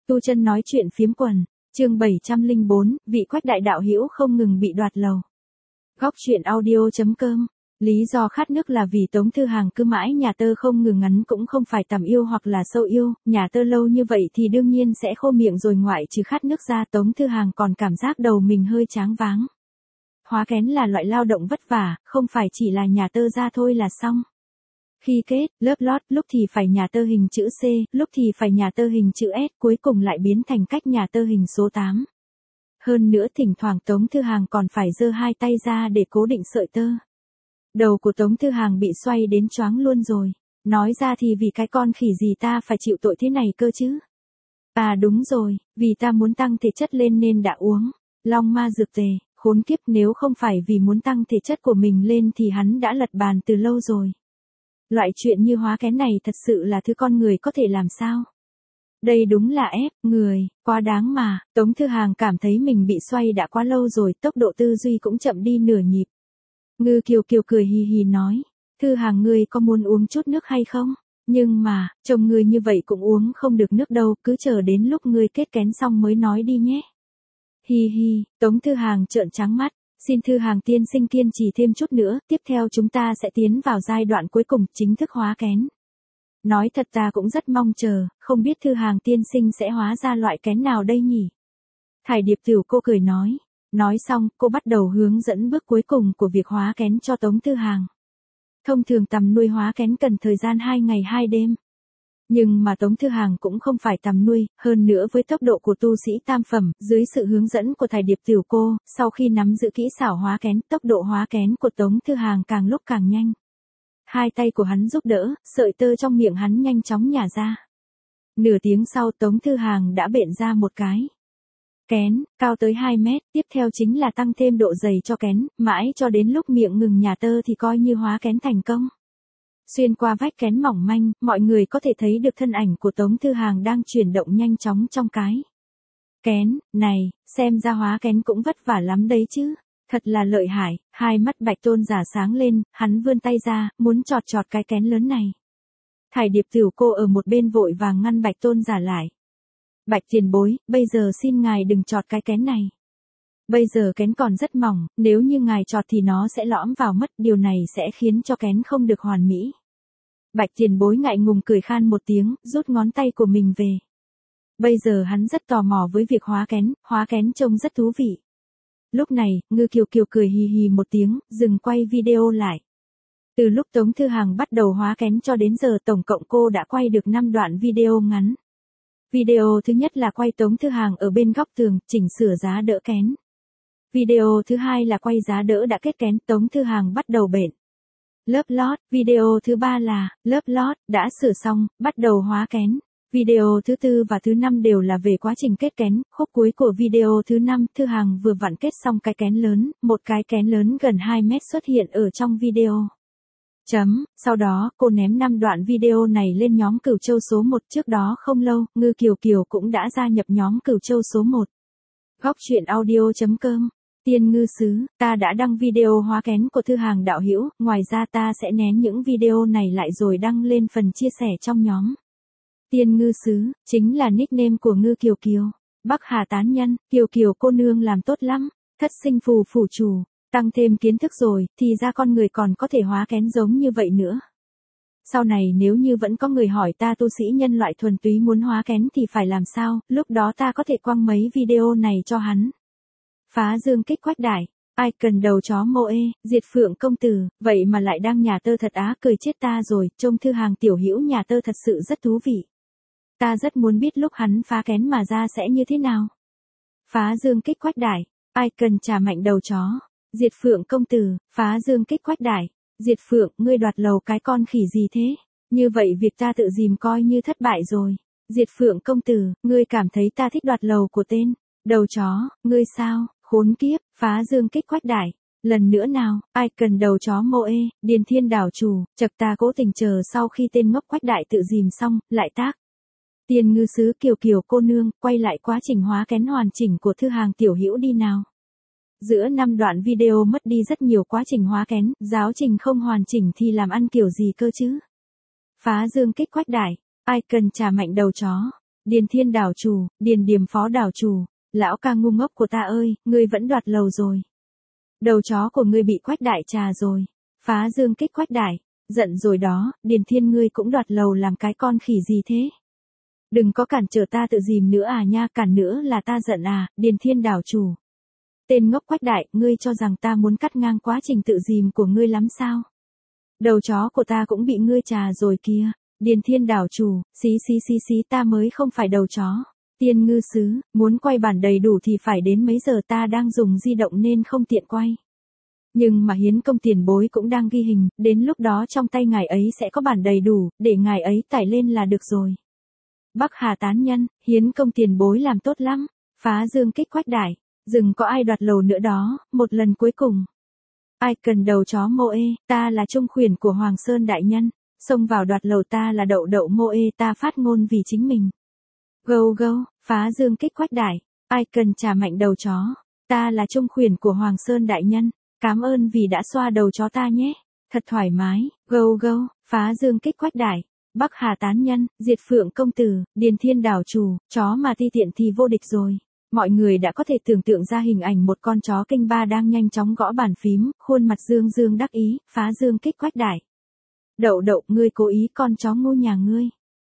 Tu Chân nói chuyện phiếm quần, chương 704, vị Quách đại đạo hữu không ngừng bị đoạt lầu. Góc truyện audio.com. Lý do khát nước là vì Tống Thư Hàng cứ mãi nhà tơ không ngừng ngắn cũng không phải tầm yêu hoặc là sâu yêu, nhà tơ lâu như vậy thì đương nhiên sẽ khô miệng rồi, ngoại trừ khát nước ra Tống Thư Hàng còn cảm giác đầu mình hơi tráng váng. Hóa kén là loại lao động vất vả, không phải chỉ là nhà tơ ra thôi là xong. Khi kết, lớp lót, lúc thì phải nhà tơ hình chữ C, lúc thì phải nhà tơ hình chữ S, cuối cùng lại biến thành cách nhà tơ hình số 8. Hơn nữa thỉnh thoảng Tống Thư Hàng còn phải giơ hai tay ra để cố định sợi tơ. Đầu của Tống Thư Hàng bị xoay đến choáng luôn rồi. Nói ra thì vì cái con khỉ gì ta phải chịu tội thế này cơ chứ? À đúng rồi, vì ta muốn tăng thể chất lên nên đã uống Long Ma dược tề, khốn kiếp, nếu không phải vì muốn tăng thể chất của mình lên thì hắn đã lật bàn từ lâu rồi. Loại chuyện như hóa kén này thật sự là thứ con người có thể làm sao? Đây đúng là ép người, quá đáng mà. Tống Thư Hàng cảm thấy mình bị xoay đã quá lâu rồi, tốc độ tư duy cũng chậm đi nửa nhịp. Ngư Kiều Kiều cười hì hì nói, Thư Hàng ngươi có muốn uống chút nước hay không? Nhưng mà, chồng ngươi như vậy cũng uống không được nước đâu, cứ chờ đến lúc ngươi kết kén xong mới nói đi nhé. Hi hi, Tống Thư Hàng trợn trắng mắt. Xin Thư Hàng tiên sinh kiên trì thêm chút nữa, tiếp theo chúng ta sẽ tiến vào giai đoạn cuối cùng, chính thức hóa kén. Nói thật ta cũng rất mong chờ, không biết Thư Hàng tiên sinh sẽ hóa ra loại kén nào đây nhỉ? Thải Điệp Tiểu cô cười nói. Nói xong, cô bắt đầu hướng dẫn bước cuối cùng của việc hóa kén cho Tống Thư Hàng. Thông thường tầm nuôi hóa kén cần thời gian 2 ngày 2 đêm. Nhưng mà Tống Thư Hàng cũng không phải tầm nuôi, hơn nữa với tốc độ của tu sĩ tam phẩm, dưới sự hướng dẫn của Thải Điệp Tiểu cô, sau khi nắm giữ kỹ xảo hóa kén, tốc độ hóa kén của Tống Thư Hàng càng lúc càng nhanh. Hai tay của hắn giúp đỡ, sợi tơ trong miệng hắn nhanh chóng nhả ra. Nửa tiếng sau Tống Thư Hàng đã bện ra một cái kén, cao tới 2 mét, tiếp theo chính là tăng thêm độ dày cho kén, mãi cho đến lúc miệng ngừng nhả tơ thì coi như hóa kén thành công. Xuyên qua vách kén mỏng manh, mọi người có thể thấy được thân ảnh của Tống Thư Hàng đang chuyển động nhanh chóng trong cái kén này, xem ra hóa kén cũng vất vả lắm đấy chứ. Thật là lợi hại, hai mắt Bạch Tôn giả sáng lên, hắn vươn tay ra, muốn chọt chọt cái kén lớn này. Thải Điệp Tiểu cô ở một bên vội vàng ngăn Bạch Tôn giả lại. Bạch tiền bối, bây giờ xin ngài đừng chọt cái kén này. Bây giờ kén còn rất mỏng, nếu như ngài chọt thì nó sẽ lõm vào mất, điều này sẽ khiến cho kén không được hoàn mỹ. Bạch tiền bối ngại ngùng cười khan một tiếng, rút ngón tay của mình về. Bây giờ hắn rất tò mò với việc hóa kén trông rất thú vị. Lúc này, Ngư Kiều Kiều cười hì hì một tiếng, dừng quay video lại. Từ lúc Tống Thư Hàng bắt đầu hóa kén cho đến giờ tổng cộng cô đã quay được 5 đoạn video ngắn. Video thứ nhất là quay Tống Thư Hàng ở bên góc tường, chỉnh sửa giá đỡ kén. Video thứ hai là quay giá đỡ đã kết kén, Tống Thư Hàng bắt đầu bện lớp lót. Video thứ ba là lớp lót đã sửa xong, bắt đầu hóa kén. Video thứ tư và thứ năm đều là về quá trình kết kén. Khúc cuối của video thứ 5, Thư Hàng vừa vặn kết xong cái kén lớn, một cái kén lớn gần 2 mét xuất hiện ở trong video. Sau đó, cô ném 5 đoạn video này lên nhóm Cửu Châu số 1, trước đó không lâu, Ngư Kiều Kiều cũng đã gia nhập nhóm Cửu Châu số 1. Góc truyện audio.com. Tiên Ngư Sứ, ta đã đăng video hóa kén của Thư Hàng đạo hữu, ngoài ra ta sẽ nén những video này lại rồi đăng lên phần chia sẻ trong nhóm. Tiên Ngư Sứ, chính là nickname của Ngư Kiều Kiều. Bắc Hà tán nhân, Kiều Kiều cô nương làm tốt lắm, thất sinh phù phủ chủ. Tăng thêm kiến thức rồi, thì ra con người còn có thể hóa kén giống như vậy nữa. Sau này nếu như vẫn có người hỏi ta tu sĩ nhân loại thuần túy muốn hóa kén thì phải làm sao, lúc đó ta có thể quăng mấy video này cho hắn. Phá dương kích Quách đại, ai cần đầu chó mô ê, diệt Phượng công tử, vậy mà lại đang nhà tơ thật á, cười chết ta rồi, trông Thư Hàng tiểu hữu nhà tơ thật sự rất thú vị. Ta rất muốn biết lúc hắn phá kén mà ra sẽ như thế nào. Phá dương kích Quách đại, ai cần trả mạnh đầu chó. Diệt Phượng công tử, phá dương kích Quách đại, Diệt Phượng, ngươi đoạt lầu cái con khỉ gì thế? Như vậy việc ta tự dìm coi như thất bại rồi. Diệt Phượng công tử, ngươi cảm thấy ta thích đoạt lầu của tên đầu chó, ngươi sao? Khốn kiếp, phá dương kích Quách đại. Lần nữa nào, ai cần đầu chó mô ê, Điền Thiên đảo chủ, chật ta cố tình chờ sau khi tên ngốc Quách đại tự dìm xong, lại tác. Tiên Ngư Sứ Kiều Kiều cô nương, quay lại quá trình hóa kén hoàn chỉnh của Thư Hàng tiểu hữu đi nào. Giữa 5 đoạn video mất đi rất nhiều quá trình hóa kén, giáo trình không hoàn chỉnh thì làm ăn kiểu gì cơ chứ? Phá dương kích Quách đại, ai cần trả mạnh đầu chó. Điền Thiên đảo chủ, Điền Điềm phó đảo chủ, lão ca ngu ngốc của ta ơi, ngươi vẫn đoạt lầu rồi. Đầu chó của ngươi bị Quách đại trà rồi. Phá dương kích Quách đại, giận rồi đó, Điền Thiên ngươi cũng đoạt lầu làm cái con khỉ gì thế? Đừng có cản trở ta tự dìm nữa à nha, cản nữa là ta giận à, Điền Thiên đảo chủ. Tên ngốc Quách đại, ngươi cho rằng ta muốn cắt ngang quá trình tự dìm của ngươi lắm sao? Đầu chó của ta cũng bị ngươi trà rồi kìa. Điền Thiên đảo chủ, xí ta mới không phải đầu chó. Tiên ngư sứ, muốn quay bản đầy đủ thì phải đến mấy giờ, ta đang dùng di động nên không tiện quay. Nhưng mà Hiến công tiền bối cũng đang ghi hình, đến lúc đó trong tay ngài ấy sẽ có bản đầy đủ, để ngài ấy tải lên là được rồi. Bắc Hà tán nhân, Hiến công tiền bối làm tốt lắm. Phá dương kích Quách đại, đừng có ai đoạt lầu nữa đó, một lần cuối cùng. Ai cần đầu chó mô ê, ta là trung khuyển của Hoàng Sơn đại nhân, xông vào đoạt lầu, ta là đậu đậu mô ê, ta phát ngôn vì chính mình. Gâu gâu, phá dương kích Quách đại, ai cần trả mạnh đầu chó, ta là trung khuyển của Hoàng Sơn đại nhân, cảm ơn vì đã xoa đầu chó ta nhé, thật thoải mái. Gâu gâu, phá dương kích Quách đại, Bắc Hà tán nhân, Diệt Phượng công tử, Điền Thiên đảo chủ, chó mà ti tiện thì vô địch rồi. Mọi người đã có thể tưởng tượng ra hình ảnh một con chó kinh ba đang nhanh chóng gõ bàn phím, khuôn mặt dương dương đắc ý, phá dương kích Quách đại. Đậu đậu, ngươi cố ý, con chó ngu nhà ngươi.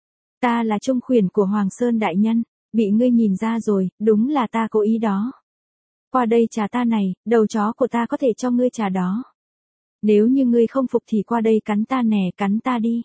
Ta là trung khuyển của Hoàng Sơn đại nhân, bị ngươi nhìn ra rồi, đúng là ta cố ý đó. Qua đây trà ta này, đầu chó của ta có thể cho ngươi trà đó. Nếu như ngươi không phục thì qua đây cắn ta nè, cắn ta đi.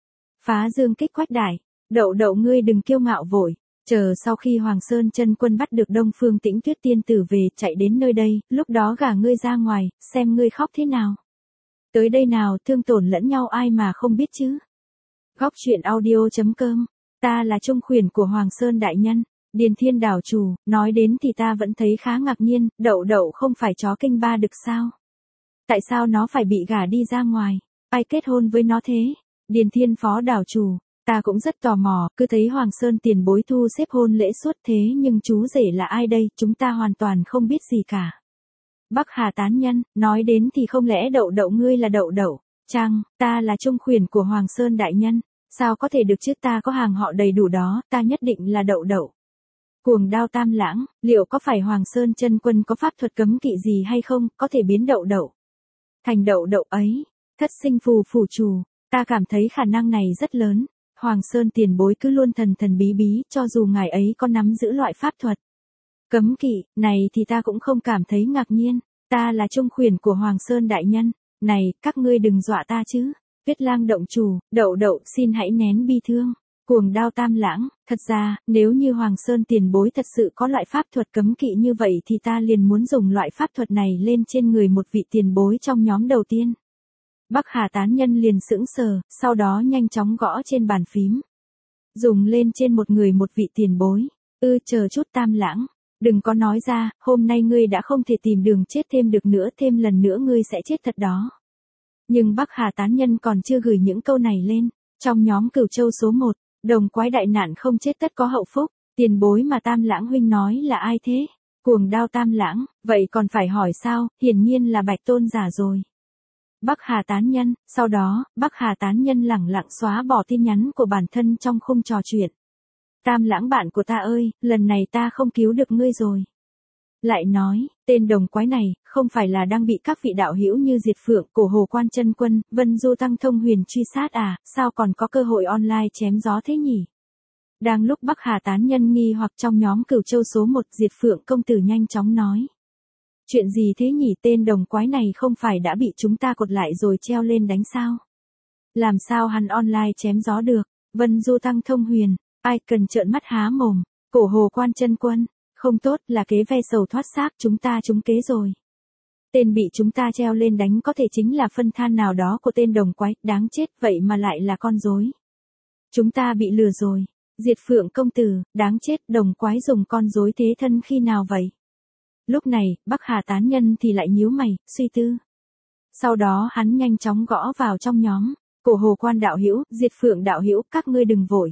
Phá dương kích Quách đại, đậu đậu ngươi đừng kiêu ngạo vội. Chờ sau khi Hoàng Sơn chân quân bắt được Đông Phương Tĩnh Tuyết tiên tử về, chạy đến nơi đây, lúc đó gả ngươi ra ngoài, xem ngươi khóc thế nào. Tới đây nào, thương tổn lẫn nhau ai mà không biết chứ. Góc truyện audio.com, ta là trung khuyển của Hoàng Sơn đại nhân, Điền Thiên đảo chủ, nói đến thì ta vẫn thấy khá ngạc nhiên, đậu đậu không phải chó kinh ba được sao? Tại sao nó phải bị gả đi ra ngoài? Ai kết hôn với nó thế? Điền Thiên phó đảo chủ. Ta cũng rất tò mò, cứ thấy Hoàng Sơn tiền bối thu xếp hôn lễ suốt thế nhưng chú rể là ai đây, chúng ta hoàn toàn không biết gì cả. Bắc Hà tán nhân, nói đến thì không lẽ đậu đậu ngươi là đậu đậu, chăng, ta là trung khuyển của Hoàng Sơn đại nhân, sao có thể được chứ, ta có hàng họ đầy đủ đó, ta nhất định là đậu đậu. Cuồng đao tam lãng, liệu có phải Hoàng Sơn chân quân có pháp thuật cấm kỵ gì hay không, có thể biến đậu đậu thành đậu đậu ấy, thất sinh phù phủ chủ, ta cảm thấy khả năng này rất lớn. Hoàng Sơn tiền bối cứ luôn thần thần bí bí, cho dù ngài ấy có nắm giữ loại pháp thuật cấm kỵ này thì ta cũng không cảm thấy ngạc nhiên, ta là trung khuyển của Hoàng Sơn đại nhân, này, các ngươi đừng dọa ta chứ. Tuyết Lang động chủ, đậu đậu xin hãy nén bi thương. Cuồng đao tam lãng, thật ra, nếu như Hoàng Sơn tiền bối thật sự có loại pháp thuật cấm kỵ như vậy thì ta liền muốn dùng loại pháp thuật này lên trên người một vị tiền bối trong nhóm đầu tiên. Bắc Hà tán nhân liền sững sờ, sau đó nhanh chóng gõ trên bàn phím. Dùng lên trên một người một vị tiền bối. Chờ chút tam lãng. Đừng có nói ra, hôm nay ngươi đã không thể tìm đường chết thêm được nữa, thêm lần nữa ngươi sẽ chết thật đó. Nhưng Bắc Hà tán nhân còn chưa gửi những câu này lên. Trong nhóm Cửu Châu số 1, đồng quái đại nạn không chết tất có hậu phúc. Tiền bối mà tam lãng huynh nói là ai thế? Cuồng đao tam lãng, vậy còn phải hỏi sao, hiển nhiên là Bạch Tôn giả rồi. Bắc Hà tán nhân, sau đó, Bắc Hà tán nhân lẳng lặng xóa bỏ tin nhắn của bản thân trong khung trò chuyện. Tam lãng bạn của ta ơi, lần này ta không cứu được ngươi rồi. Lại nói, tên đồng quái này, không phải là đang bị các vị đạo hữu như Diệt Phượng, Cổ Hồ Quan Chân Quân, Vân Du Tăng Thông Huyền truy sát à, sao còn có cơ hội online chém gió thế nhỉ? Đang lúc Bắc Hà tán nhân nghi hoặc trong nhóm Cửu Châu số 1, Diệt Phượng công tử nhanh chóng nói. Chuyện gì thế nhỉ, tên đồng quái này không phải đã bị chúng ta cột lại rồi treo lên đánh sao? Làm sao hắn online chém gió được? Vân Du Tăng Thông Huyền, ai cần trợn mắt há mồm, Cổ Hồ Quan Chân Quân, không tốt, là kế ve sầu thoát xác, chúng ta trúng kế rồi. Tên bị chúng ta treo lên đánh có thể chính là phân than nào đó của tên đồng quái, đáng chết, vậy mà lại là con rối. Chúng ta bị lừa rồi. Diệt Phượng công tử, đáng chết, đồng quái dùng con rối thế thân khi nào vậy? Lúc này, Bắc Hà tán nhân thì lại nhíu mày, suy tư. Sau đó hắn nhanh chóng gõ vào trong nhóm. Cổ Hồ Quan đạo hữu, Diệt Phượng đạo hữu, các ngươi đừng vội.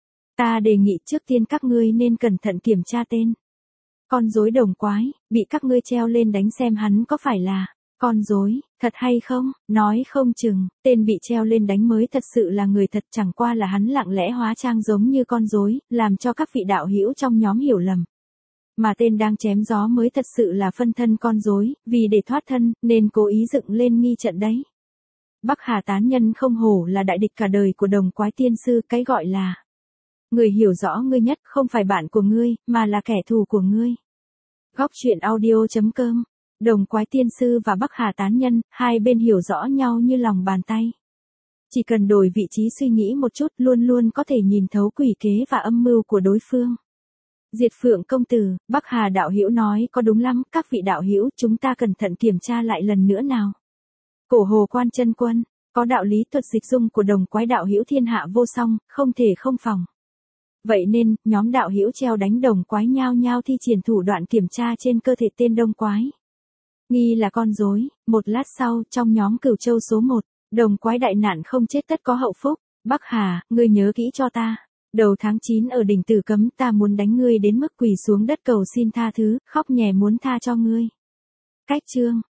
Ta đề nghị trước tiên các ngươi nên cẩn thận kiểm tra tên. Con rối đồng quái, bị các ngươi treo lên đánh xem hắn có phải là con rối Thật hay không, nói không chừng, tên bị treo lên đánh mới thật sự là người thật, chẳng qua là hắn lặng lẽ hóa trang giống như con rối, làm cho các vị đạo hữu trong nhóm hiểu lầm. Mà tên đang chém gió mới thật sự là phân thân con rối, vì để thoát thân, nên cố ý dựng lên nghi trận đấy. Bắc Hà tán nhân không hổ là đại địch cả đời của Đồng Quái Tiên Sư, cái gọi là người hiểu rõ ngươi nhất không phải bạn của ngươi, mà là kẻ thù của ngươi. Góc truyện audio.com. Đồng Quái Tiên Sư và Bắc Hà tán nhân, hai bên hiểu rõ nhau như lòng bàn tay. Chỉ cần đổi vị trí suy nghĩ một chút, luôn luôn có thể nhìn thấu quỷ kế và âm mưu của đối phương. Diệt Phượng công tử, Bắc Hà đạo hữu nói có đúng lắm, các vị đạo hữu, chúng ta cẩn thận kiểm tra lại lần nữa nào. Cổ Hồ Quan chân quân, có đạo lý thuật dịch dung của Đồng Quái đạo hữu thiên hạ vô song, không thể không phòng. Vậy nên, nhóm đạo hữu treo đánh Đồng Quái nhao nhao thi triển thủ đoạn kiểm tra trên cơ thể tên Đông Quái. Nghi là con rối. Một lát sau, trong nhóm Cửu Châu số 1, Đồng Quái đại nạn không chết tất có hậu phúc. Bắc Hà, ngươi nhớ kỹ cho ta. Đầu tháng 9 ở đỉnh Tử Cấm, ta muốn đánh ngươi đến mức quỳ xuống đất cầu xin tha thứ, khóc nhè muốn tha cho ngươi. Cách chương